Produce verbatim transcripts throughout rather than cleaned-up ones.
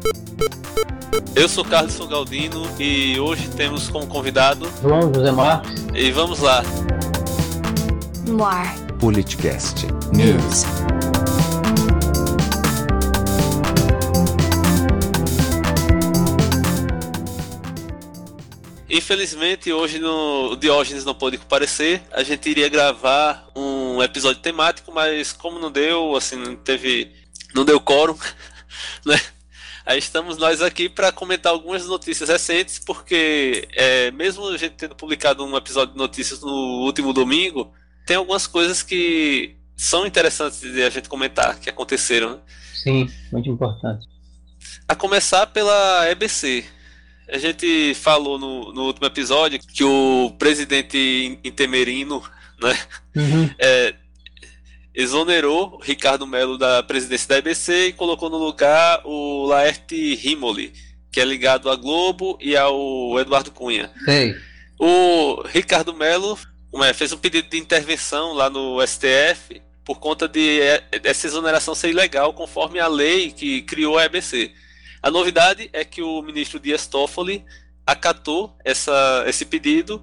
Eu sou Carlos Galdino e hoje temos como convidado João José Marques. E vamos lá. Noir Politicast News. Infelizmente hoje no, o Diógenes não pôde comparecer. A gente iria gravar um episódio temático, mas como não deu, assim, não teve, não deu quórum, né? Aí estamos nós aqui para comentar algumas notícias recentes, porque é, mesmo a gente tendo publicado um episódio de notícias no último domingo, tem algumas coisas que são interessantes de a gente comentar, que aconteceram, né? Sim, muito importante. A começar pela E B C. A gente falou no, no último episódio que o presidente interino, né, Uhum. é, exonerou Ricardo Mello da presidência da E B C e colocou no lugar o Laerte Rimoli, que é ligado à Globo e ao Eduardo Cunha. Sei. O Ricardo Mello é, fez um pedido de intervenção lá no S T F por conta de essa exoneração ser ilegal conforme a lei que criou a E B C. A novidade é que o ministro Dias Toffoli acatou essa, esse pedido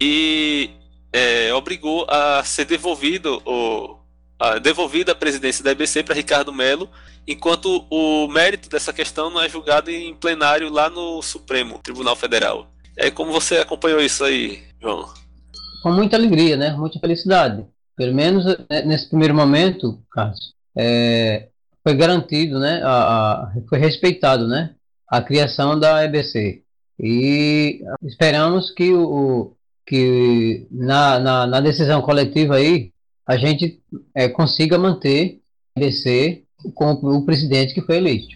e é, obrigou a ser devolvido o a, devolvida a presidência da E B C para Ricardo Mello, enquanto o mérito dessa questão não é julgado em plenário lá no Supremo Tribunal Federal. É, como você acompanhou isso aí, João? Com muita alegria, né? Muita felicidade. Pelo menos nesse primeiro momento, Carlos, é, foi garantido, né? A, a, foi respeitado, né? A criação da E B C. E esperamos que, o, que na, na, na decisão coletiva aí a gente é, consiga manter a E B C com o presidente que foi eleito.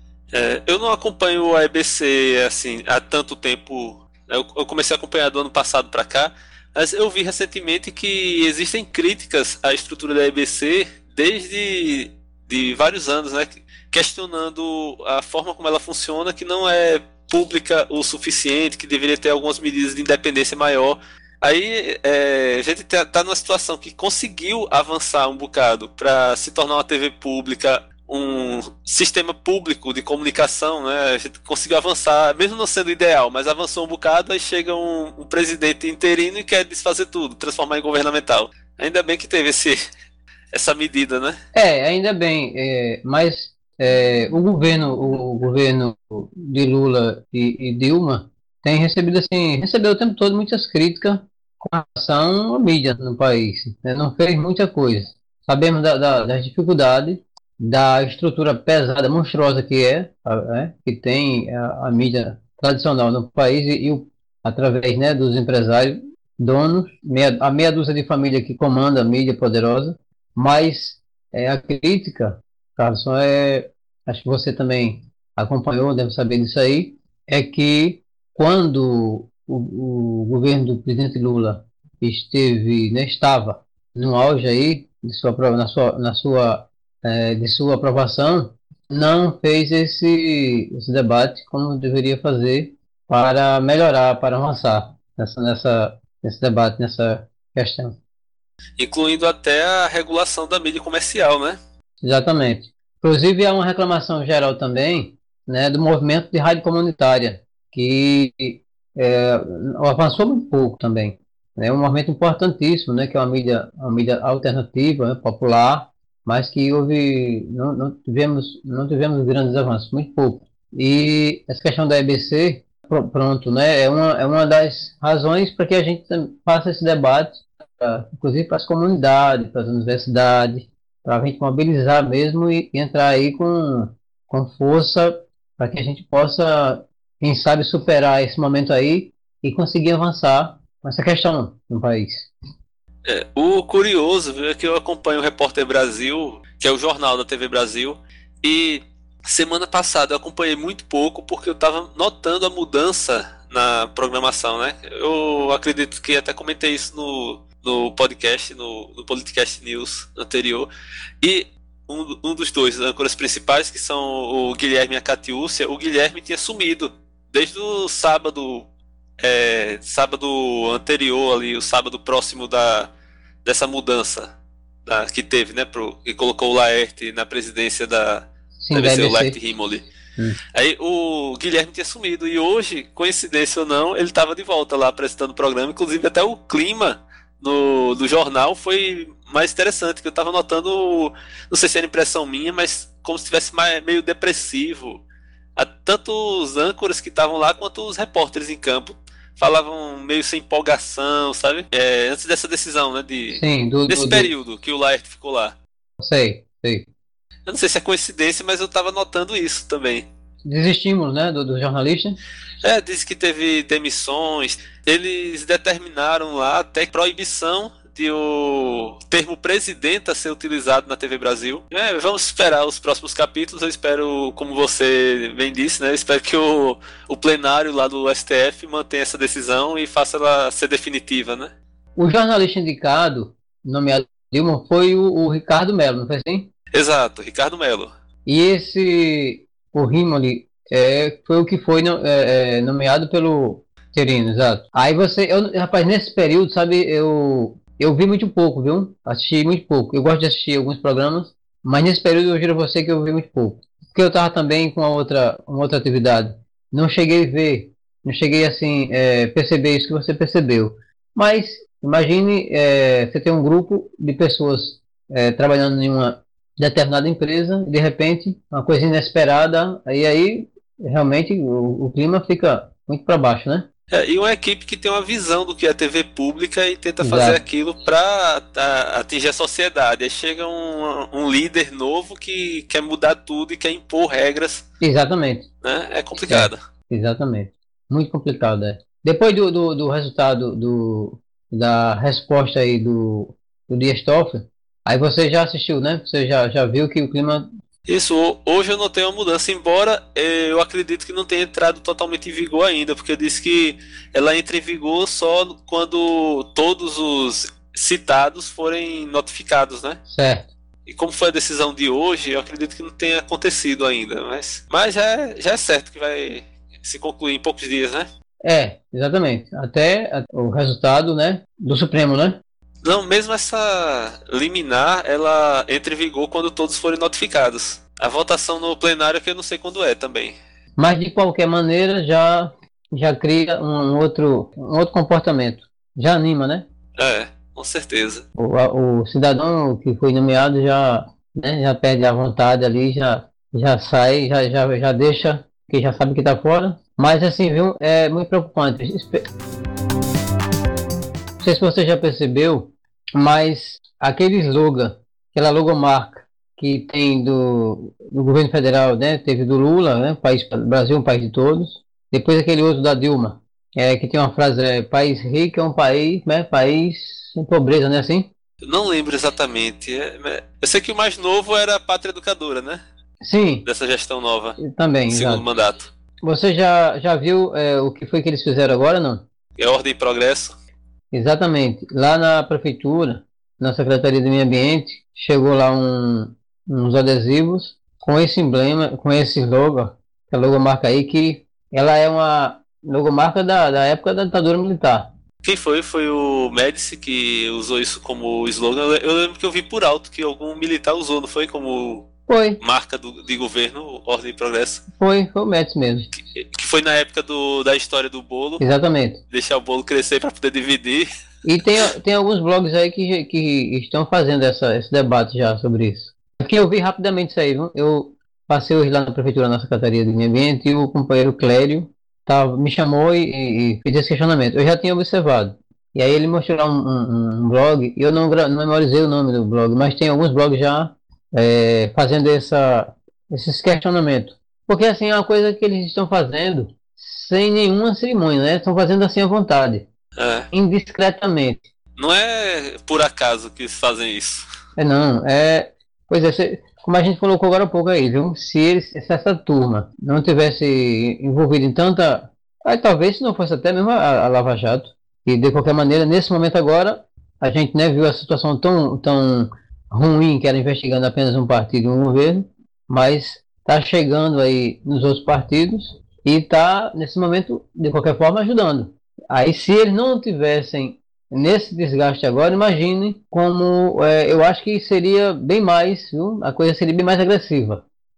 É, eu não acompanho a E B C assim há tanto tempo. Eu, eu comecei a acompanhar do ano passado para cá, mas eu vi recentemente que existem críticas à estrutura da E B C desde de vários anos, né, questionando a forma como ela funciona, que não é pública o suficiente, que deveria ter algumas medidas de independência maior. Aí é, a gente está numa situação que conseguiu avançar um bocado para se tornar uma T V pública, um sistema público de comunicação, né? A gente conseguiu avançar, mesmo não sendo ideal, mas avançou um bocado. Aí chega um, um presidente interino e quer desfazer tudo, transformar em governamental. Ainda bem que teve esse, essa medida, né? É, ainda bem, é, mas é, o governo, o governo de Lula e, e Dilma tem recebido assim, recebeu o tempo todo muitas críticas com relação à mídia no país, né? Não fez muita coisa. Sabemos da, da, das dificuldades, da estrutura pesada, monstruosa que é, é que tem a, a mídia tradicional no país e, e o, através, né, dos empresários, donos, meia, a meia dúzia de família que comanda a mídia poderosa. Mas é, a crítica, Carlos, é, acho que você também acompanhou, deve saber disso aí, é que quando o, o governo do presidente Lula esteve, né, estava no auge aí de sua, na sua, na sua, é, de sua aprovação, não fez esse, esse debate como deveria fazer para melhorar, para avançar nessa, nessa, nesse debate, nessa questão. Incluindo até a regulação da mídia comercial, né? Exatamente. Inclusive há uma reclamação geral também, né, do movimento de rádio comunitária, que é, avançou muito pouco também. É um movimento importantíssimo, né, que é uma mídia, uma mídia alternativa, né, popular, mas que houve, não, não, tivemos, não tivemos grandes avanços, muito pouco. E essa questão da E B C, pronto, né, é uma, é uma das razões para que a gente faça esse debate, pra, inclusive para as comunidades, para as universidades, para a gente mobilizar mesmo e, e entrar aí com, com força para que a gente possa, quem sabe, superar esse momento aí e conseguir avançar com essa questão no país. É, o curioso viu, é que eu acompanho o Repórter Brasil, que é o jornal da T V Brasil, e semana passada eu acompanhei muito pouco porque eu estava notando a mudança na programação, né? Eu acredito que até comentei isso no, no podcast, no, no Politicast News anterior, e um, um dos dois âncoras principais, que são o Guilherme e a Catiúcia, o Guilherme tinha sumido desde o sábado, é, sábado anterior ali, o sábado próximo da, dessa mudança da, que teve, né, pro, que colocou o Laerte na presidência da, Sim, deve da ser E B C. o Laerte Rimoli. Hum. Aí o Guilherme tinha sumido, e hoje, coincidência ou não, ele estava de volta lá apresentando o programa, inclusive até o clima no, do jornal foi mais interessante, que eu estava notando, não sei se era impressão minha, mas como se estivesse mais- meio depressivo. A- Tanto os âncoras que estavam lá, quanto os repórteres em campo falavam meio sem empolgação, sabe? É, antes dessa decisão, né, de, Sim, do, desse do, do... período que o Laerte ficou lá. Sei, sei. Eu não sei se é coincidência, mas eu estava notando isso também. Desistimos, né, do, do jornalista. É, disse que teve demissões. Eles determinaram lá até proibição de o termo presidenta ser utilizado na T V Brasil. É, vamos esperar os próximos capítulos. Eu espero, como você bem disse, né? Eu espero que o, o plenário lá do S T F mantenha essa decisão e faça ela ser definitiva, né? O jornalista indicado, nomeado Dilma, foi o, o Ricardo Mello, não foi assim? Exato, Ricardo Mello. E esse, o Rimoli, é, foi o que foi no- é, é, nomeado pelo Querino, exato. Aí você, eu, rapaz, nesse período, sabe, eu, eu vi muito pouco, viu? Assisti muito pouco. Eu gosto de assistir alguns programas, mas nesse período eu juro a você que eu vi muito pouco. Porque eu tava também com uma outra, uma outra atividade. Não cheguei a ver, não cheguei assim, é, perceber isso que você percebeu. Mas imagine, é, você tem um grupo de pessoas é, trabalhando em uma determinada empresa, e de repente, uma coisa inesperada, aí aí realmente o, o clima fica muito para baixo, né? É, e uma equipe que tem uma visão do que é T V pública e tenta fazer Exato, aquilo para atingir a sociedade. Aí chega um, um líder novo que quer mudar tudo e quer impor regras, exatamente, né? É é, complicado. exatamente. Muito complicado, é. Depois do, do, do resultado do, da resposta aí do, do Dias Toffoli, aí você já assistiu, né? Você já, já viu que o clima. Isso, ho- hoje eu notei uma mudança, embora eh, eu acredito que não tenha entrado totalmente em vigor ainda, porque eu disse que ela entra em vigor só quando todos os citados forem notificados, né? Certo. E como foi a decisão de hoje, eu acredito que não tenha acontecido ainda, mas, mas já, é, já é certo que vai se concluir em poucos dias, né? É, exatamente. Até a- o resultado, né, do Supremo, né? Não, mesmo essa liminar, ela entra em vigor quando todos forem notificados. A votação no plenário é que eu não sei quando é também. Mas de qualquer maneira já já cria um outro um outro comportamento. Já anima, né? É, com certeza. O, a- o cidadão que foi nomeado já, né, já perde a vontade ali, já já sai, já já, já deixa, que já sabe que está fora. Mas assim, viu, é muito preocupante. Espe- Não sei se você já percebeu, mas aquele slogan, aquela logomarca que tem do, do governo federal, né? Teve do Lula, né? País, Brasil, um país de todos. Depois aquele outro da Dilma, é, que tem uma frase, é, país rico é um país, né? País sem pobreza, né? Assim? Eu não lembro exatamente. É, é- eu sei que o mais novo era a Pátria Educadora, né? Sim, Dessa gestão nova, também, segundo exato. mandato. Você já, já viu é, o que foi que eles fizeram agora, não? É Ordem e Progresso. Exatamente. Lá na prefeitura, na Secretaria do Meio Ambiente, chegou lá um, uns adesivos com esse emblema, com esse logo, que é a logomarca aí, que ela é uma logomarca da, da época da ditadura militar. Quem foi? Foi o Médici que usou isso como slogan. Eu le- eu lembro que eu vi por alto que algum militar usou, não foi? Como Foi, marca do, de governo, Ordem e Progresso. foi, foi o Médici mesmo. Que, que foi na época do, da história do bolo. Exatamente. Deixar o bolo crescer para poder dividir. E tem, tem alguns blogs aí que, que estão fazendo essa, esse debate já sobre isso. Porque eu vi rapidamente isso aí, viu? Eu passei hoje lá na prefeitura, na Secretaria do Meio Ambiente, e o companheiro Clério tava, me chamou e, e, e fez esse questionamento. Eu já tinha observado. E aí ele mostrou lá um, um, um blog, e eu não, gra- não memorizei o nome do blog, mas tem alguns blogs já é, fazendo essa, esses questionamentos. Porque assim, é uma coisa que eles estão fazendo sem nenhuma cerimônia, né? Estão fazendo assim à vontade, É. indiscretamente. Não é por acaso que eles fazem isso. É não, é. Pois é, cê- como a gente colocou agora há pouco aí, viu? Se, eles, se essa turma não tivesse envolvida em tanta. Aí talvez se não fosse até mesmo a, a Lava Jato. E de qualquer maneira, nesse momento agora, a gente, né, viu a situação tão, tão ruim que era investigando apenas um partido e um governo, mas está chegando aí nos outros partidos e está, nesse momento, de qualquer forma, ajudando. Aí se eles não tivessem nesse desgaste agora, imagine como é, eu acho que seria bem mais, viu? A coisa seria bem mais agressiva.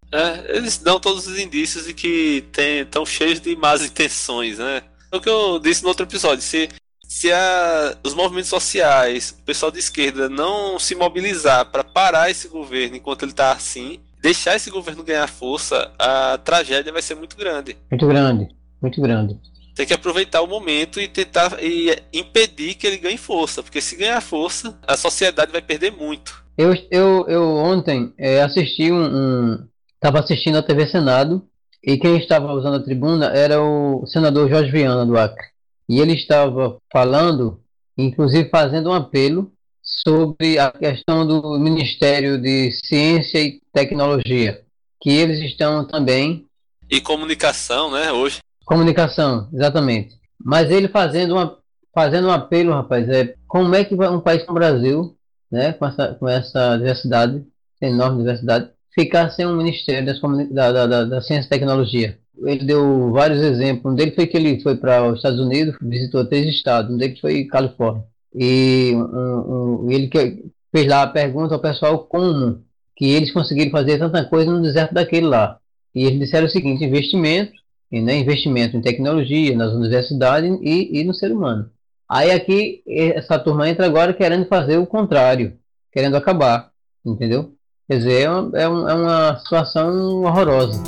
É, eles dão todos os indícios de que estão cheios de más intenções, né? É o que eu disse no outro episódio. Se, se a, os movimentos sociais, o pessoal de esquerda não se mobilizar para parar esse governo enquanto ele está assim, deixar esse governo ganhar força, a tragédia vai ser muito grande. Muito grande, muito grande. Tem que aproveitar o momento e tentar e impedir que ele ganhe força, porque se ganhar força, a sociedade vai perder muito. Eu, eu, eu ontem é, assisti um, um... Estava assistindo a T V Senado e quem estava usando a tribuna era o senador Jorge Viana do Acre. E ele estava falando, inclusive fazendo um apelo sobre a questão do Ministério de Ciência e Tecnologia, que eles estão também... E comunicação, né, hoje. Comunicação, exatamente. Mas ele fazendo, uma, fazendo um apelo, rapaz, é como é que vai um país como o Brasil, né, com essa, com essa diversidade, enorme diversidade, ficar sem um Ministério das comuni- da, da, da, da Ciência e Tecnologia. Ele deu vários exemplos. Um deles foi que ele foi para os Estados Unidos, visitou três estados. Um deles foi Califórnia. E um, um, ele que fez lá a pergunta ao pessoal como que eles conseguiram fazer tanta coisa no deserto daquele lá. E eles disseram o seguinte: investimento, e, né, investimento em tecnologia, nas universidades e, e no ser humano. Aí aqui, essa turma entra agora querendo fazer o contrário, querendo acabar, entendeu? Quer dizer, é uma, é um- é uma situação horrorosa.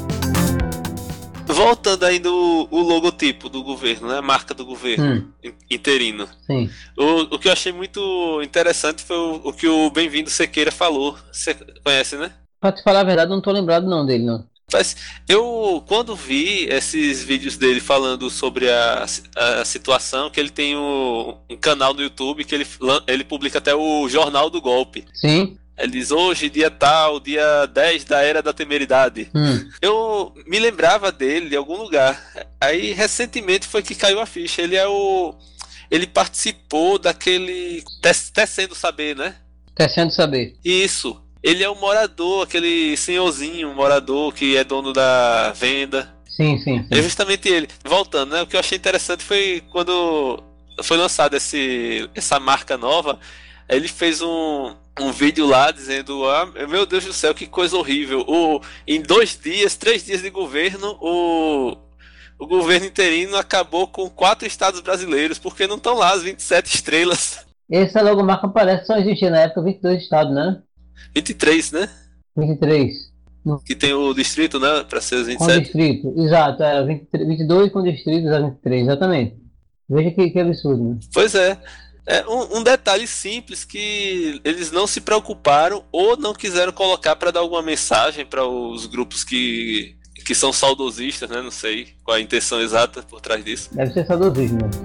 Voltando ainda o, o logotipo do governo, né? A marca do governo Hum, in- interino. sim. O, o que eu achei muito interessante foi o, o que o Bem-vindo Sequeira falou. Você conhece, né? Pra te falar a verdade, eu não tô lembrado não dele, não. Mas eu, quando vi esses vídeos dele falando sobre a, a situação, que ele tem o- um canal no YouTube que ele, lan- ele publica até o Jornal do Golpe. Sim? Ele diz hoje, dia tal, dia dez da Era da Temeridade. Hum, Eu me lembrava dele de algum lugar. Aí recentemente foi que caiu a ficha. Ele é o. Ele participou daquele. Tec- Tecendo Saber, né? Tecendo saber. Isso. Ele é o morador, aquele senhorzinho, morador que é dono da venda. Sim, sim, É sim. justamente ele. Voltando, né? O que eu achei interessante foi quando foi lançado esse, essa marca nova. Ele fez um, um vídeo lá dizendo: ah, meu Deus do céu, que coisa horrível. O, em dois dias, três dias de governo, o, o governo interino acabou com quatro estados brasileiros, porque não estão lá as vinte e sete estrelas. Essa logomarca parece que só existia na época vinte e dois estados, né? vinte e três, né? vinte e três. Que tem o distrito, né? Para ser os Com vinte e sete. distrito. Exato, era vinte e três, vinte e dois com distritos a vinte e três, exatamente. Veja que, que absurdo, né? Pois é. É um, um detalhe simples que eles não se preocuparam ou não quiseram colocar para dar alguma mensagem para os grupos que, que são saudosistas, né? Não sei qual a intenção exata por trás disso. Deve ser saudosismo, né?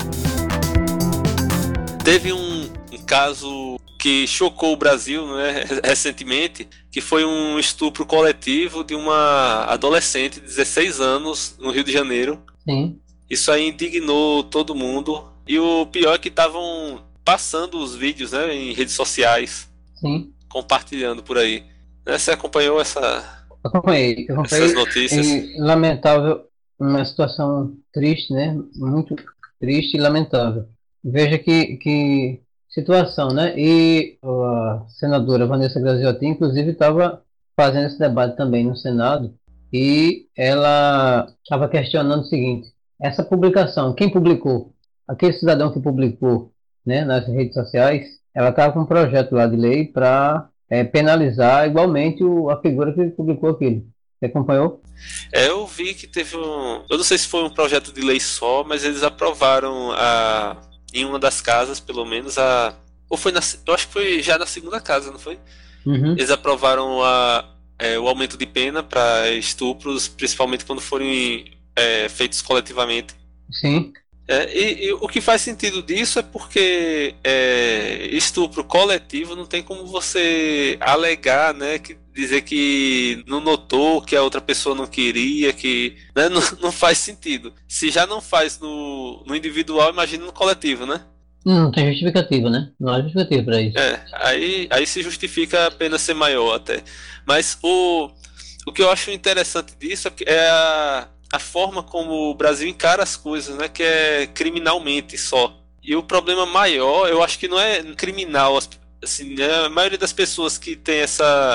Teve um, um caso que chocou o Brasil, né, recentemente, que foi um estupro coletivo de uma adolescente de dezesseis anos no Rio de Janeiro. Sim. Isso aí indignou todo mundo. E o pior é que estavam passando os vídeos, né, em redes sociais, Sim. compartilhando por aí. Né, você acompanhou essa, Acompanhei, acompanhei. essas notícias? E lamentável, uma situação triste, né? Muito triste e lamentável. Veja que, que situação, né? E a senadora Vanessa Graziotti, inclusive, estava fazendo esse debate também no Senado e ela estava questionando o seguinte: essa publicação, quem publicou? Aquele cidadão que publicou, né, nas redes sociais, ela estava com um projeto lá de lei para penalizar igualmente o, a figura que publicou aquilo. Você acompanhou? É, eu vi que teve um. Eu não sei se foi um projeto de lei só, mas eles aprovaram a, em uma das casas, pelo menos, a. Ou foi na. Eu acho que foi já na segunda casa, não foi? Uhum. Eles aprovaram a, é, o aumento de pena para estupros, principalmente quando forem é, feitos coletivamente. Sim. É, e, e o que faz sentido disso é porque é, estupro coletivo não tem como você alegar, né, que dizer que não notou, que a outra pessoa não queria, que né, não, não faz sentido. Se já não faz no, no individual, imagina no coletivo, né? Não tem justificativa, né? Não há justificativa para isso. É, aí, aí se justifica a pena ser maior até. Mas o, o que eu acho interessante disso é, que é a, a forma como o Brasil encara as coisas, né? Que é criminalmente só. E o problema maior, eu acho que não é criminal. Assim, né, a maioria das pessoas que tem essa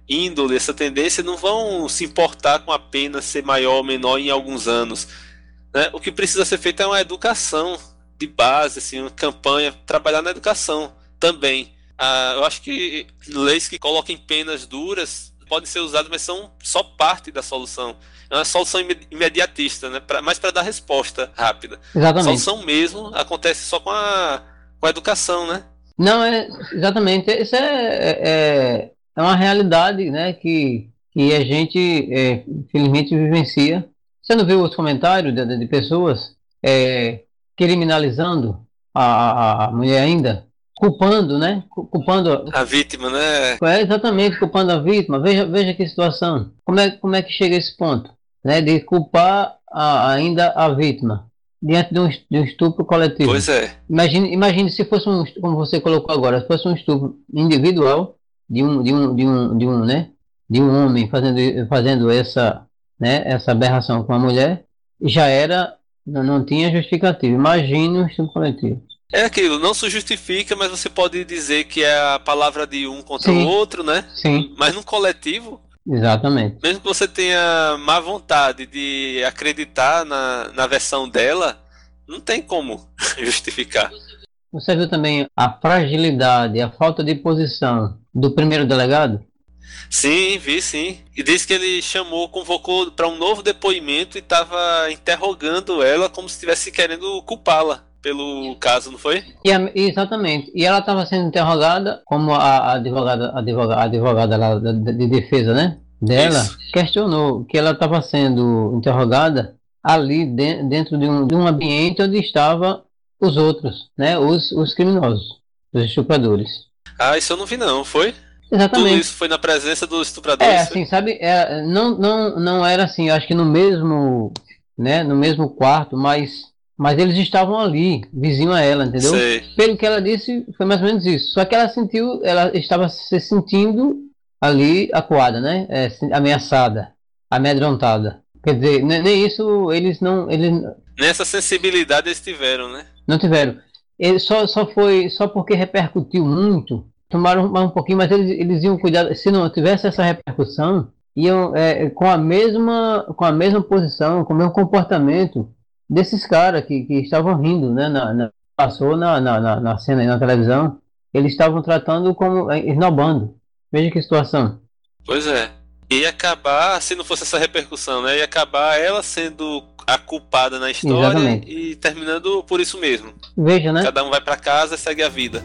índole, essa tendência, não vão se importar com a pena ser maior ou menor em alguns anos, né? O que precisa ser feito é uma educação de base, assim, uma campanha, trabalhar na educação também. Ah, eu acho que leis que coloquem penas duras podem ser usadas, mas são só parte da solução. É uma solução imediatista, né? Pra, mas para dar resposta rápida. A Exatamente. solução mesmo acontece só com a, com a educação, né? Não, é exatamente. Isso é, é, é uma realidade, né, que, que a gente, é, infelizmente, vivencia. Você não viu os comentários de, de- de pessoas é, criminalizando a, a, a mulher ainda? Culpando, né? Cu- Culpando. A vítima, né? É exatamente culpando a vítima. Veja, veja que situação. Como é, como é que chega a esse ponto, né? De culpar a- ainda a vítima diante de um, es- de um estupro coletivo. Pois é. Imagine, imagine se fosse um, estu- como você colocou agora, se fosse um estupro individual de um, de um, de um, de um, né? De um homem fazendo, fazendo essa, né? Essa aberração com a mulher, já era, não, não tinha justificativa. Imagine um estupro coletivo. É aquilo, não se justifica, mas você pode dizer que é a palavra de um contra o Sim, outro, né? sim, Mas no coletivo, exatamente. mesmo que você tenha má vontade de acreditar na, na versão dela, não tem como justificar. Você viu também a fragilidade, a falta de posição do primeiro delegado? Sim, vi sim. E disse que ele chamou, convocou para um novo depoimento e estava interrogando ela como se estivesse querendo culpá-la pelo caso, não foi? E a- exatamente. E ela estava sendo interrogada, como a, a advogada, advogada, advogada lá da- da- de defesa, né? Dela, Isso. questionou que ela estava sendo interrogada ali de- dentro de um, de um ambiente onde estavam os outros, né? Os, os criminosos, os estupradores. Ah, isso eu não vi não, foi? Tudo Exatamente. isso foi na presença dos É, estupradores, foi? assim, sabe, é, não, não, não era assim, eu acho que no mesmo, né, no mesmo quarto, mas, mas eles estavam ali, vizinho a ela, entendeu? Sei. Pelo que ela disse, foi mais ou menos isso. Só que ela sentiu, ela estava se sentindo ali acuada, né, é, se- ameaçada, amedrontada. Quer dizer, ne- nem isso eles não, eles Nessa sensibilidade eles tiveram, né? não tiveram. Ele só, só foi só porque repercutiu muito. Tomaram mais um pouquinho, mas eles, eles iam cuidar. Se não tivesse essa repercussão, iam é, com a mesma com a mesma posição, com o mesmo comportamento desses caras que, que estavam rindo, né? Na, na- passou na, na, na, na cena aí na televisão. Eles estavam tratando como é, esnobando. Veja que situação. Pois é. Ia acabar, se não fosse essa repercussão, né? Ia acabar ela sendo a culpada na história Exatamente. e terminando por isso mesmo. Veja, né? Cada um vai pra casa e segue a vida.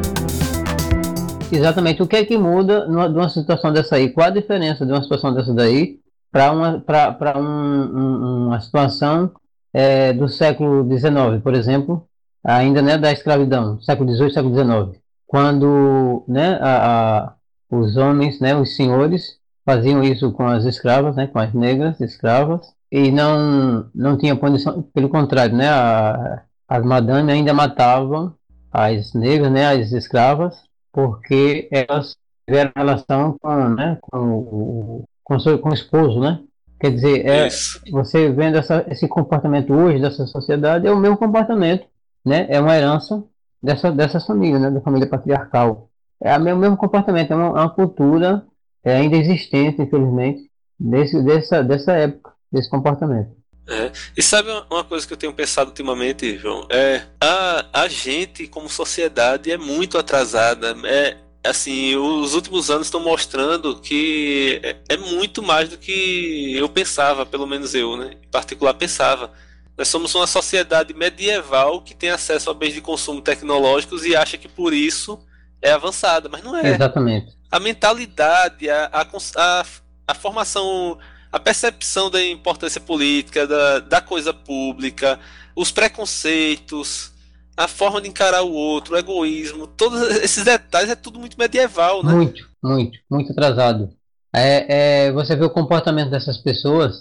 Exatamente. O que é que muda numa, de uma situação dessa aí? Qual a diferença de uma situação dessa daí para uma, para um, um- uma situação é, do século dezenove, por exemplo, ainda né, da escravidão, século dezoito, século dezenove, quando né, a, a- os homens, né, os senhores, faziam isso com as escravas, né, com as negras escravas, e não, não tinha condição, pelo contrário, né, a- as madames ainda matavam as negras, né, as escravas, porque elas tiveram relação com, né, com, o, com, o seu- com o esposo, né? Quer dizer, é, Isso. você vendo essa, esse comportamento hoje dessa sociedade, é o mesmo comportamento, né? É uma herança dessa, dessas famílias, né? Da família patriarcal. É o mesmo, mesmo comportamento, é uma, é uma cultura é, ainda existente, infelizmente, desse, dessa, dessa época, desse comportamento. É. E sabe uma uma coisa que eu tenho pensado ultimamente, João? É a, a gente, como sociedade, é muito atrasada. É assim, os últimos anos estão mostrando que é, é muito mais do que eu pensava, pelo menos eu, né? Em particular pensava. Nós somos uma sociedade medieval que tem acesso a bens de consumo tecnológicos e acha que por isso é avançada, mas não é. Exatamente. A mentalidade, a, a, cons- a, a formação, a percepção da importância política, da, da coisa pública, os preconceitos, a forma de encarar o outro, o egoísmo, todos esses detalhes é tudo muito medieval, né? Muito, muito, muito atrasado. É, é, você vê o comportamento dessas pessoas,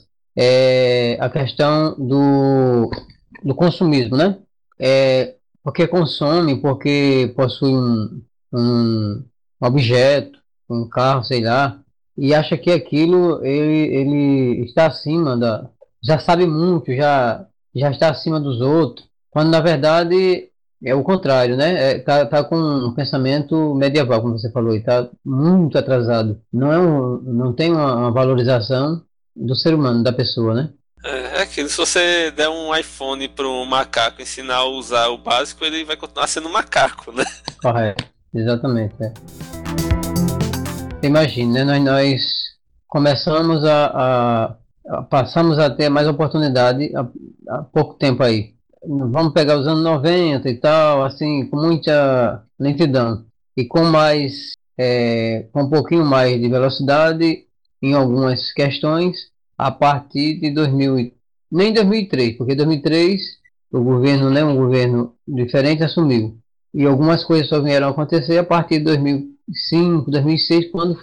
é, a questão do, do consumismo, né? É, porque consome, porque possui um, um objeto, um carro, sei lá, e acha que aquilo ele, ele está acima da, já sabe muito, já, já está acima dos outros, quando na verdade É o contrário, né? É, tá, tá com um pensamento medieval, como você falou, e tá muito atrasado. Não é um, não tem uma, uma valorização do ser humano, da pessoa, né? É, é aquilo, se você der um iPhone para um macaco ensinar a usar o básico, ele vai continuar sendo um macaco, né? Correto. Exatamente. É. Imagina, né? Nós, nós começamos a, a- a- passamos a ter mais oportunidade há, há pouco tempo aí. Vamos pegar os anos noventa e tal, assim, com muita lentidão e com mais, é, com um pouquinho mais de velocidade em algumas questões a partir de dois mil, e- nem dois mil e três, porque dois mil e três o governo, né, um governo diferente assumiu e algumas coisas só vieram a acontecer a partir de dois mil e cinco, dois mil e seis, quando,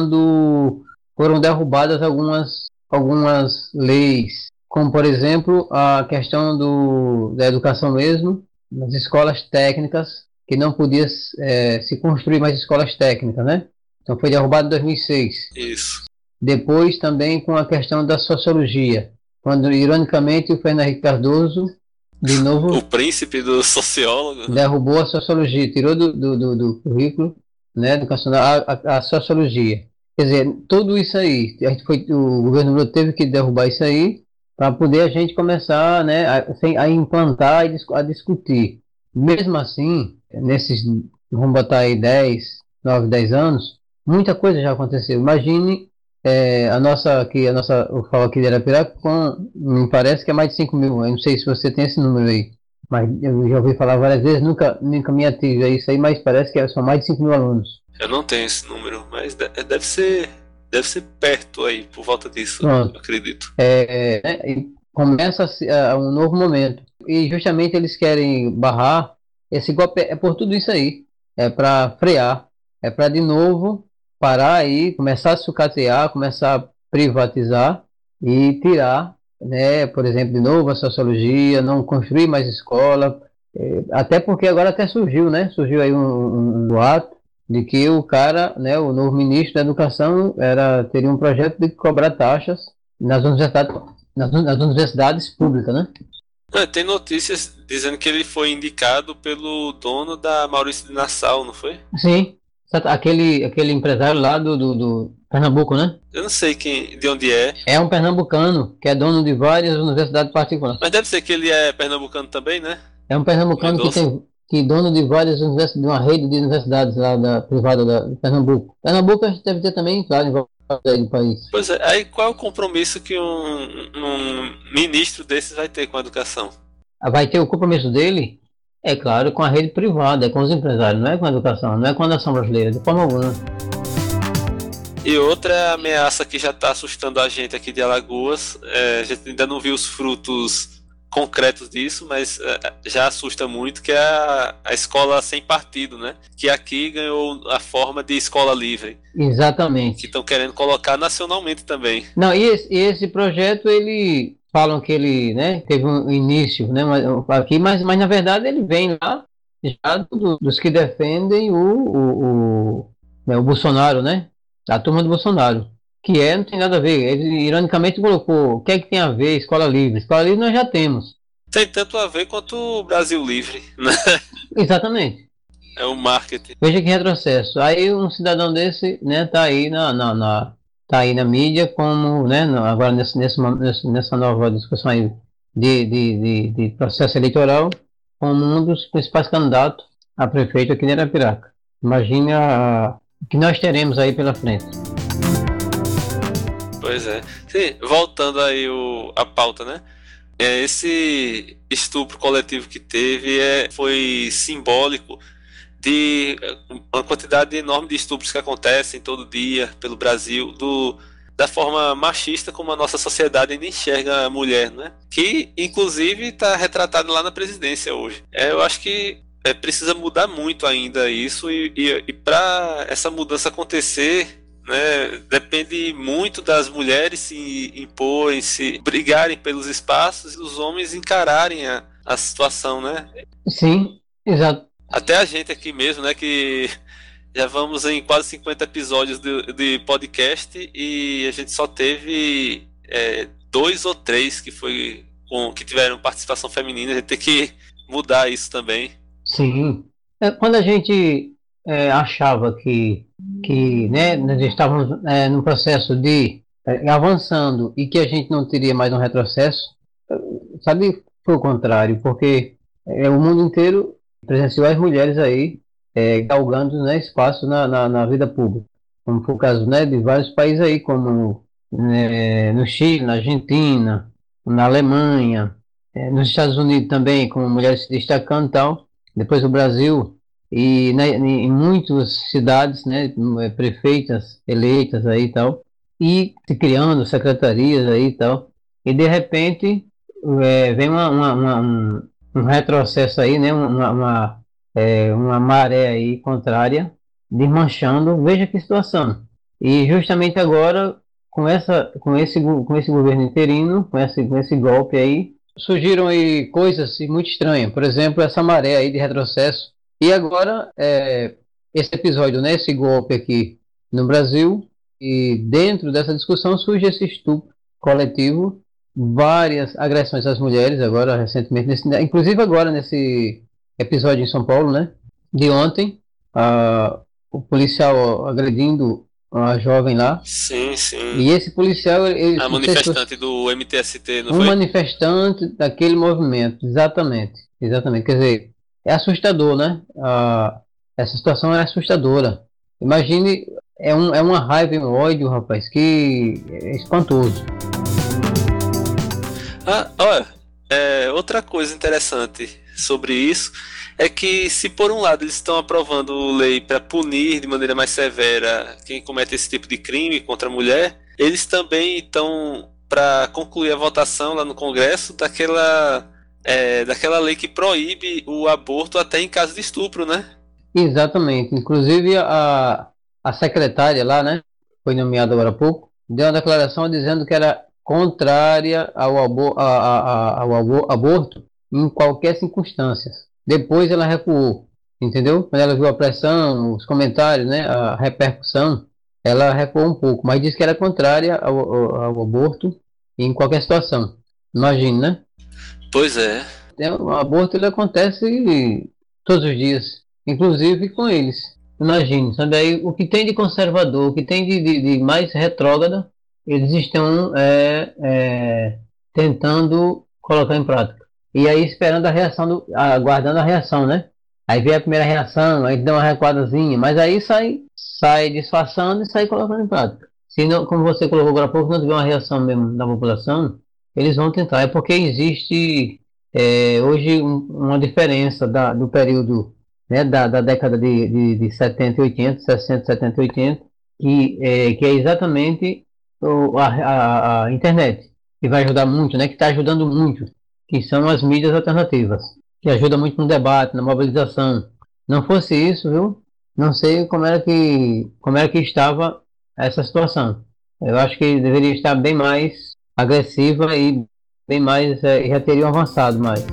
quando foram derrubadas algumas, algumas leis, como por exemplo a questão do, da educação mesmo, nas escolas técnicas, que não podia eh, se construir mais escolas técnicas, né? Então foi derrubado em dois mil e seis. Isso. Depois também com a questão da sociologia, quando ironicamente o Fernando Henrique Cardoso de O novo príncipe do sociólogo. derrubou a sociologia, tirou do, do, do, do currículo, né, educacional a, a, a sociologia. Quer dizer, tudo isso aí, a gente foi, o governo Lula teve que derrubar isso aí para poder a gente começar, né, a, sem- a implantar e dis- a discutir. Mesmo assim, nesses, vamos botar aí dez, nove, dez anos, muita coisa já aconteceu. Imagine é, a nossa, aqui, a nossa, eu falo aqui de Arapiraca, com, me parece que é mais de cinco mil, eu não sei se você tem esse número aí. Mas eu já ouvi falar várias vezes, nunca, nunca me ative a isso aí, mas parece que são mais de cinco mil alunos. Eu não tenho esse número, mas de- deve ser, deve ser perto aí, por volta disso, eu Pronto. acredito. É, né, e começa a, um novo momento. E justamente eles querem barrar esse golpe, é por tudo isso aí. É para frear, é para de novo parar aí, começar a sucatear, começar a privatizar e tirar, né, por exemplo, de novo a sociologia, não construir mais escola. É, até porque agora até surgiu, né? Surgiu aí um, um, um boato de que o cara, né, o novo ministro da Educação, era, teria um projeto de cobrar taxas nas universidades, nas, nas universidades públicas, né? Ah, tem notícias dizendo que ele foi indicado pelo dono da Maurício de Nassau, não foi? Sim, aquele, aquele empresário lá do, do, do Pernambuco, né? Eu não sei quem, de onde é, É um pernambucano que é dono de várias universidades particulares. mas deve ser que ele é pernambucano também, né? É um pernambucano que Mendonça. tem que é dono de várias universidades, de uma rede de universidades lá da privada da, de Pernambuco. Pernambuco a gente deve ter também, claro, em vários aí do país. Pois é, aí qual é o compromisso que um, um ministro desses vai ter com a educação? Vai ter o compromisso dele, é claro, com a rede privada, é com os empresários, não é com a educação, não é com a nação brasileira, de forma alguma. E outra ameaça que já está assustando a gente aqui de Alagoas, é, a gente ainda não viu os frutos concretos disso, mas é, já assusta muito, que é a, a escola sem partido, né? Que aqui ganhou a forma de escola livre, que Exatamente. estão querendo colocar nacionalmente também. Não, e esse, e esse projeto, ele falam que ele, né, teve um início, né, mas- aqui, mas, mas na verdade ele vem lá já do- dos que defendem o, o, o, né, o Bolsonaro, né? A turma do Bolsonaro. Que é, não tem nada a ver. Ele ironicamente colocou, o que é que tem a ver escola livre? Escola livre nós já temos. Tem tanto a ver quanto o Brasil Livre, né? Exatamente. É o marketing. Veja que retrocesso. Aí um cidadão desse, né, tá aí na, na, na- tá aí na mídia como, né, no- agora nesse, nesse, mo- nesse- nessa nova discussão aí de, de, de, de processo eleitoral, como um dos principais candidatos a prefeito aqui de Arapiraca. Imagine a- o que nós teremos aí pela frente. Pois é. Sim, voltando aí o, a pauta, né? É, esse estupro coletivo que teve é, foi simbólico de uma quantidade enorme de estupros que acontecem todo dia pelo Brasil, do, da forma machista como a nossa sociedade ainda enxerga a mulher, né? Que inclusive está retratado lá na presidência hoje. É, eu acho que é, precisa mudar muito ainda isso, e, e, e para essa mudança acontecer, né, depende muito das mulheres se imporem, se brigarem pelos espaços, e os homens encararem a, a situação, né? Sim, exato. Até a gente aqui mesmo, né, que já vamos em quase cinquenta episódios de, de podcast, e a gente só teve é, dois ou três que foi com, que tiveram participação feminina. A gente tem que mudar isso também. Sim. É, quando a gente é, achava que, que né, nós estávamos é, no processo de é, avançando e que a gente não teria mais um retrocesso, sabe, foi o contrário, porque é, o mundo inteiro presenciou as mulheres aí é, galgando, né, espaço na, na, na vida pública, como foi o caso, né, de vários países aí, como né, no Chile, na Argentina, na Alemanha, é, nos Estados Unidos também, com mulheres se destacando e tal, depois o Brasil e né, em muitas cidades, né, prefeitas eleitas aí e tal, e se criando secretarias aí e tal, e de repente é, vem uma, uma- uma- um, um retrocesso aí, né? Uma, uma, é, uma maré aí contrária, desmanchando. Veja que situação. E justamente agora, com essa, com esse, go- com esse governo interino, com esse, com esse golpe aí, surgiram aí coisas assim, muito estranhas. Por exemplo, essa maré aí de retrocesso. E agora, é, esse episódio, né? Esse golpe aqui no Brasil. E dentro dessa discussão surge esse estupro coletivo, várias agressões às mulheres agora recentemente, nesse, inclusive agora nesse episódio em São Paulo, né? De ontem, a, o policial agredindo a jovem lá. Sim, sim. E esse policial, ele, A não sei se você, manifestante do M T S T, não um foi? manifestante daquele movimento, exatamente, exatamente. Quer dizer, é assustador, né? A, essa situação é assustadora. Imagine, é, um, é uma raiva e um ódio, rapaz, que é espantoso. Ah, olha, é, outra coisa interessante sobre isso é que se por um lado eles estão aprovando lei para punir de maneira mais severa quem comete esse tipo de crime contra a mulher, eles também estão para concluir a votação lá no Congresso daquela é, daquela lei que proíbe o aborto até em caso de estupro, né? Exatamente. Inclusive, a, a secretária lá, né, foi nomeada agora há pouco, deu uma declaração dizendo que era contrária ao, abo, a, a, a- ao abo- aborto em qualquer circunstância. Depois ela recuou, entendeu? Quando ela viu a pressão, os comentários, né, a repercussão, ela recuou um pouco, mas disse que era contrária ao, ao, ao aborto em qualquer situação. Imagine, né? Pois é. É, o aborto ele acontece todos os dias, inclusive com eles. Imagine, sabe aí o que tem de conservador, o que tem de, de, de mais retrógrado, eles estão é, é, tentando colocar em prática. E aí esperando a reação, do, aguardando a reação, né? Aí vem a primeira reação, aí dá uma recuadazinha, mas aí sai, sai disfarçando e sai colocando em prática. Se não, como você colocou agora há pouco, não tiver uma reação mesmo da população, eles vão tentar. É porque existe é, hoje um- uma diferença da, do período né, da, da década de, de, de setenta e oitenta, sessenta, setenta e oitenta, que, é, que é exatamente o, a, a, a internet, que vai ajudar muito, né, que está ajudando muito, que são as mídias alternativas, que ajuda muito no debate, na mobilização. Não fosse isso, viu? Não sei como era que, como era que estava essa situação. Eu acho que deveria estar bem mais agressiva e bem mais, é, já teriam avançado mais.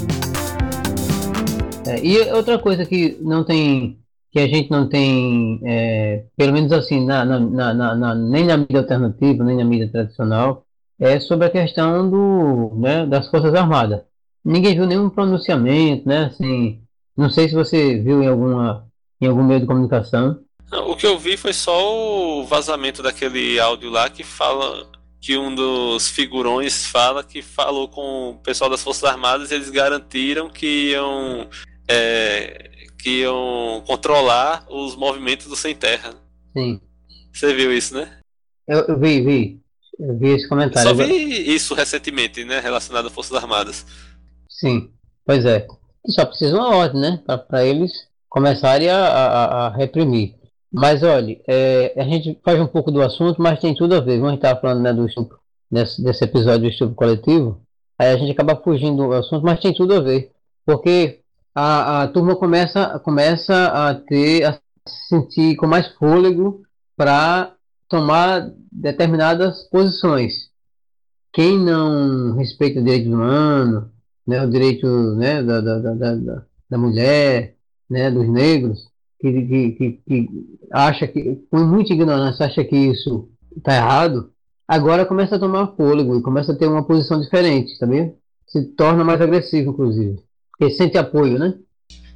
É, e outra coisa que não tem, que a gente não tem, é, pelo menos assim, na, na, na, na- na- nem na mídia alternativa, nem na mídia tradicional, é sobre a questão do, né, das Forças Armadas. Ninguém viu nenhum pronunciamento, né, assim, não sei se você viu em alguma, em algum meio de comunicação. O que eu vi foi só o vazamento daquele áudio lá que fala que um dos figurões fala que falou com o pessoal das Forças Armadas e eles garantiram que iam, é, que iam controlar os movimentos do sem terra. Sim, Você viu isso, né? eu, eu vi, vi, eu vi esse Eu só comentário. vi Agora, isso recentemente, né, relacionado às Forças Armadas. sim, pois é. E só precisa uma ordem, né? Para eles começarem a, a, a reprimir. Mas olha, é, a gente faz um pouco do assunto, mas tem tudo a ver. Vamos estar falando né, do estupro, desse, desse episódio do estupro coletivo. Aí a gente acaba fugindo do assunto, mas tem tudo a ver. Porque a, a turma começa, começa a ter, a se sentir com mais fôlego para tomar determinadas posições. Quem não respeita o direito humano, né, o direito né, da, da, da, da, da- da mulher, né, dos negros, que, que, que, que acha que, com muita ignorância, acha que isso está errado, agora começa a tomar fôlego e começa a ter uma posição diferente, tá vendo? Se torna mais agressivo, inclusive. Porque sente apoio, né?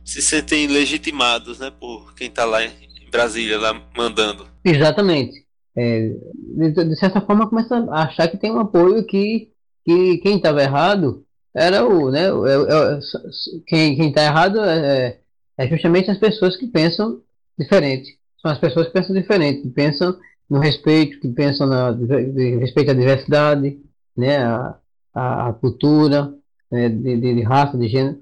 se sentem legitimados, né, por quem está lá em Brasília, lá mandando. Exatamente. É, de, de certa forma começa a achar que tem um apoio que, que quem estava errado era o, né, o- é- é- quem quem está errado é, é justamente as pessoas que pensam diferente. São as pessoas que pensam diferente, que pensam no respeito, que pensam na diver- de respeito à diversidade, né, a, a, a cultura, né, de, de, de raça, de gênero,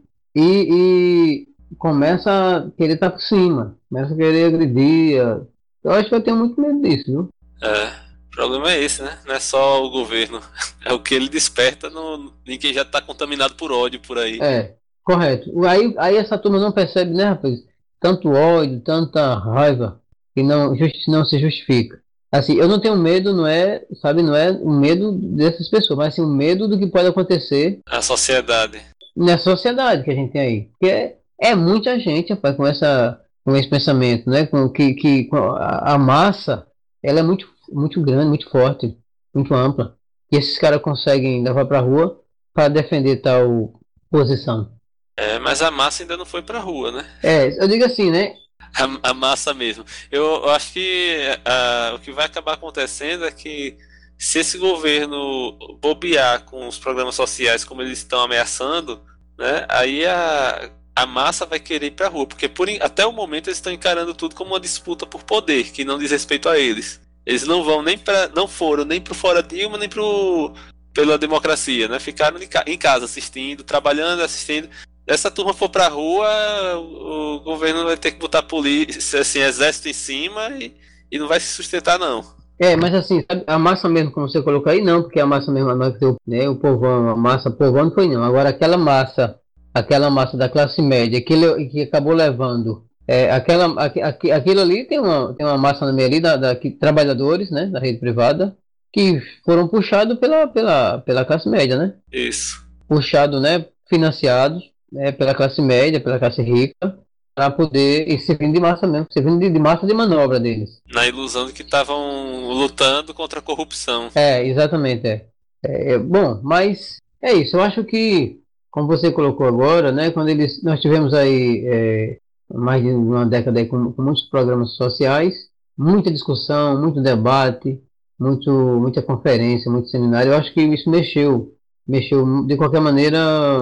e, e começa a querer estar por cima, começa a querer agredir. Eu acho que eu tenho muito medo disso, viu? É, o problema é esse, né? Não é só o governo. É o que ele desperta no, em quem já está contaminado por ódio por aí. É, correto. Aí, aí essa turma não percebe, né, rapaz? Tanto ódio, tanta raiva, que não, justi- não se justifica. Assim, eu não tenho medo, não é, sabe, não é o medo dessas pessoas, mas sim o medo do que pode acontecer A sociedade. na sociedade que a gente tem aí. Porque é, é muita gente, rapaz, com essa, com esse pensamento, né? Com, que, que com a, a massa, ela é muito, muito grande, muito forte, muito ampla. E esses caras conseguem levar pra rua para defender tal posição. É, mas a massa ainda não foi pra rua, né? É, eu digo assim, né? A, a massa mesmo. Eu, eu acho que ah, o que vai acabar acontecendo é que se esse governo bobear com os programas sociais como eles estão ameaçando, né, aí a, a massa vai querer ir pra rua, porque por, en- até o momento eles estão encarando tudo como uma disputa por poder, que não diz respeito a eles. Eles não vão nem para, não foram nem pro Fora Dilma, nem pro pela democracia, né? Ficaram em, ca- em casa assistindo, trabalhando, assistindo. Essa turma for pra rua, o, o governo vai ter que botar polícia, assim, exército em cima e, e não vai se sustentar, não. É, mas assim, sabe, a massa mesmo, como você colocou aí, não, porque a massa mesmo, não é que deu, né, o povão, a massa povão não foi não. Agora aquela massa, aquela massa da classe média, que, ele, que acabou levando, é, aquela, aqu, aqu- aquilo ali tem uma, tem uma massa no meio ali, da, da, que, trabalhadores, né, da rede privada, que foram puxados pela, pela, pela classe média, né? Isso. Puxados, né, financiados, né, pela classe média, pela classe rica, para poder, e servindo de massa mesmo, servindo de, de massa de manobra deles. Na ilusão de que estavam lutando contra a corrupção. É, exatamente, é. É, é, bom, mas é isso. Eu acho que, como você colocou agora, né, quando eles, nós tivemos aí é, mais de uma década aí com, com muitos programas sociais, muita discussão, muito debate, muito, muita conferência, muito seminário. Eu acho que isso mexeu, mexeu de qualquer maneira,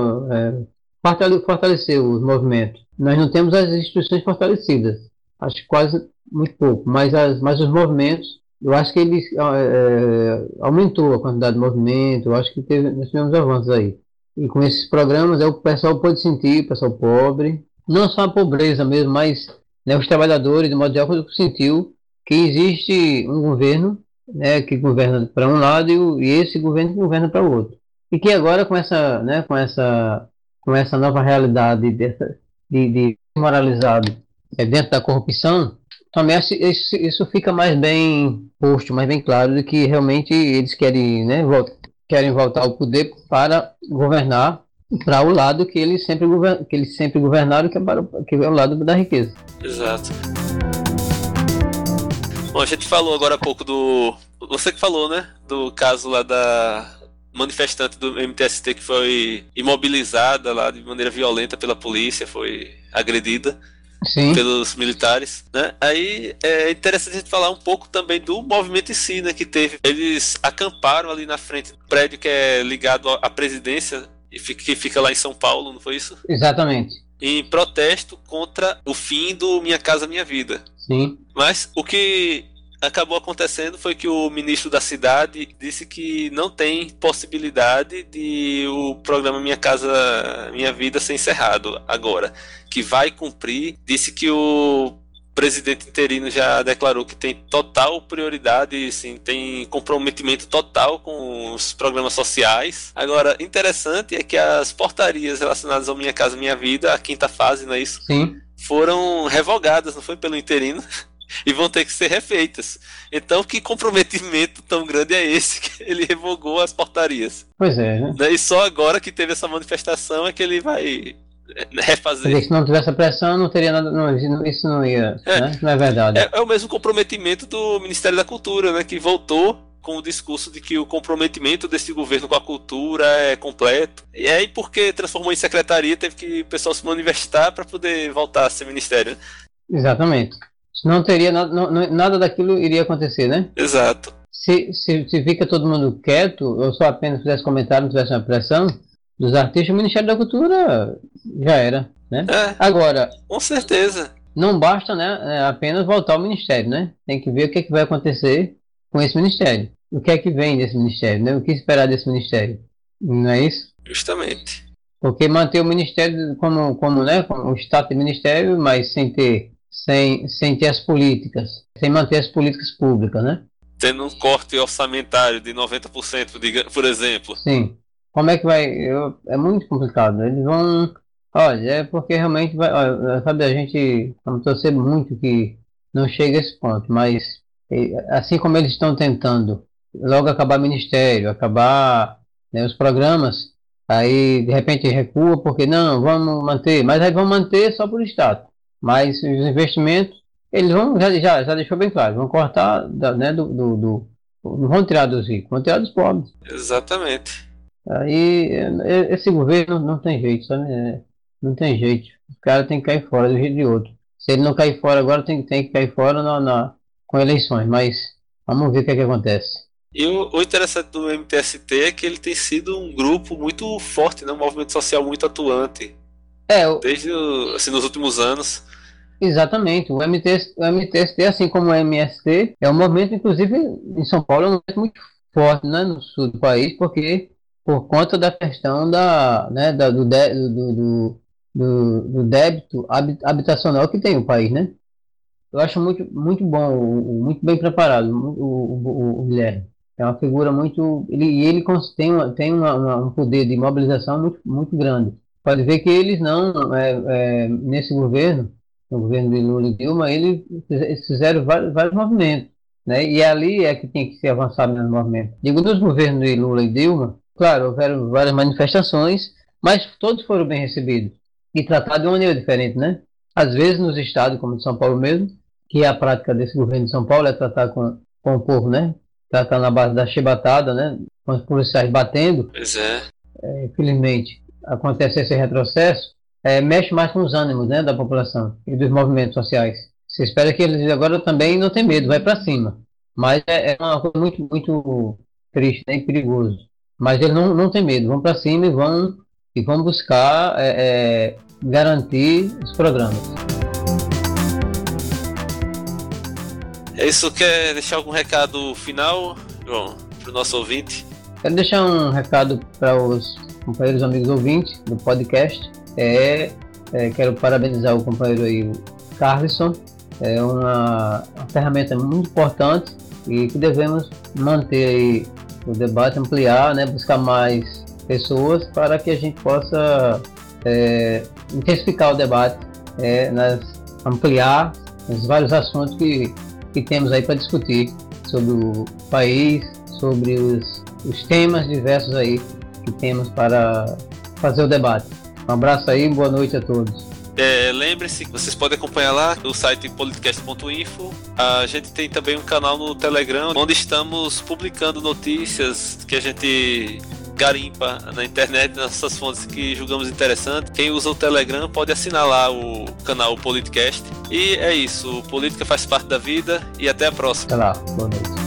é, fortale- fortaleceu os movimentos. Nós não temos as instituições fortalecidas, acho que quase muito pouco, mas, as, mas os movimentos eu acho que ele é, aumentou a quantidade de movimento, eu acho que teve, nós tivemos avanços aí. E com esses programas, é, o pessoal pode sentir, o pessoal pobre, não só a pobreza mesmo, mas né, os trabalhadores, de modo geral, sentiu que existe um governo né, que governa para um lado e, o, e esse governo que governa para o outro. E que agora, com essa, né, com essa, com essa nova realidade dessa, de, de moralizado é, dentro da corrupção, também isso, isso isso fica mais bem posto, mais bem claro de que realmente eles querem, né, vol- querem voltar ao poder para governar para o lado que eles sempre, govern, que eles sempre governaram, que é, para, o- que é o lado da riqueza. Exato. Bom, a gente falou agora há pouco do. Você que falou, né? Do caso lá da manifestante do M T S T que foi imobilizada lá de maneira violenta pela polícia, foi agredida Sim, pelos militares, né? Aí é interessante a gente falar um pouco também do movimento em si, né? Que teve. Eles acamparam ali na frente do prédio que é ligado à presidência e fica- que fica lá em São Paulo, não foi isso? exatamente. Em protesto contra o fim do Minha Casa Minha Vida. Sim, Mas o que acabou acontecendo foi que o ministro da cidade disse que não tem possibilidade de o programa Minha Casa Minha Vida ser encerrado agora, que vai cumprir. Disse que o presidente interino já declarou que tem total prioridade, sim, tem comprometimento total com os programas sociais. Agora, interessante é que as portarias relacionadas ao Minha Casa Minha Vida, a quinta fase, não é isso? sim. Foram revogadas, não foi pelo interino, e vão ter que ser refeitas. Então, que comprometimento tão grande é esse que ele revogou as portarias? Pois é, né? Né? E só agora que teve essa manifestação é que ele vai Quer refazer. dizer, se não tivesse a pressão, não teria nada, não, isso não ia, É, né? Não é verdade. é, é o mesmo comprometimento do Ministério da Cultura, né? Que voltou com o discurso de que o comprometimento desse governo com a cultura é completo. E aí, porque transformou em secretaria, teve que o pessoal se manifestar para poder voltar a ser ministério. Exatamente. Não teria nada, não, nada daquilo iria acontecer, né? Exato. Se, se, se fica todo mundo quieto, ou só apenas fizesse comentário, não tivesse uma pressão dos artistas, o Ministério da Cultura já era, né? É, Agora, com certeza. não basta, né, apenas voltar ao Ministério, né? Tem que ver o que, é que vai acontecer com esse Ministério. O que é que vem desse Ministério, né? O que esperar desse Ministério. Não é isso? Justamente. Porque manter o Ministério como, como, né, como o status de Ministério, mas sem ter, sem, sem ter as políticas, sem manter as políticas públicas, né? Tendo um corte orçamentário de noventa por cento, por exemplo. Sim. Como é que vai? Eu, é muito complicado. Eles vão... Olha, é porque realmente vai... Olha, sabe, a gente vamos torcer muito que não chegue a esse ponto, mas assim como eles estão tentando logo acabar o Ministério, acabar, né, os programas, aí de repente recua porque não, vamos manter, mas aí vão manter só por Estado. Mas os investimentos, eles vão, já, já, já deixou bem claro, vão cortar, da, né, do, do, do... Não vão tirar dos ricos, vão tirar dos pobres. Exatamente. Aí esse governo não tem jeito, sabe? Não tem jeito. O cara tem que cair fora do jeito de outro. Se ele não cair fora agora, tem, tem que cair fora na, na, com eleições. Mas vamos ver o que é que acontece. E o, o interessante do M T S T é que ele tem sido um grupo muito forte, né? Um movimento social muito atuante. É, o... Desde o, assim, nos últimos anos. Exatamente. O M T S, o M T S T, assim como o M S T, é um movimento, inclusive, em São Paulo, é um movimento muito forte, né, no sul do país, porque por conta da questão da, né, da, do, de, do, do, do, do débito habitacional que tem o país, né? Eu acho muito, muito bom, muito bem preparado o, o, o Guilherme. É uma figura muito... Ele, e ele tem, uma, tem uma, uma, um poder de mobilização muito, muito grande. Pode ver que eles não, é, é, nesse governo, no governo de Lula e Dilma, eles fizeram vários, vários movimentos, né? E ali é que tinha que ser avançado no movimento. Digo, nos governos de Lula e Dilma, claro, houveram várias manifestações, mas todos foram bem recebidos e tratados de uma maneira diferente, né? Às vezes nos estados, como de São Paulo mesmo, que é a prática desse governo de São Paulo, é tratar com, com o povo, né? Tratar na base da chibatada, né? Com os policiais batendo. Pois é. É, infelizmente, acontece esse retrocesso, é, mexe mais com os ânimos, né, da população e dos movimentos sociais. Você espera que eles agora também não tenham medo, vai para cima. Mas é, é uma coisa muito, muito triste, né, e perigoso. Mas eles não, não têm medo, vão para cima e vão, e vão buscar é, é, garantir os programas. É isso, quer deixar algum recado final, João, para o nosso ouvinte? Quero deixar um recado para os companheiros amigos ouvintes do podcast. É, é, quero parabenizar o companheiro aí, o Carlson. É uma, uma ferramenta muito importante e que devemos manter aí o debate, ampliar, né, buscar mais pessoas para que a gente possa é, intensificar o debate, é, nas, ampliar os vários assuntos que, que temos aí para discutir sobre o país, sobre os, os temas diversos aí que temos para fazer o debate. Um abraço aí, boa noite a todos. É, lembre-se que vocês podem acompanhar lá no site politicast ponto info. A gente tem também um canal no Telegram, onde estamos publicando notícias que a gente garimpa na internet, nessas fontes que julgamos interessantes. Quem usa o Telegram pode assinar lá o canal Politicast. E é isso, política faz parte da vida e até a próxima. Até lá, boa noite.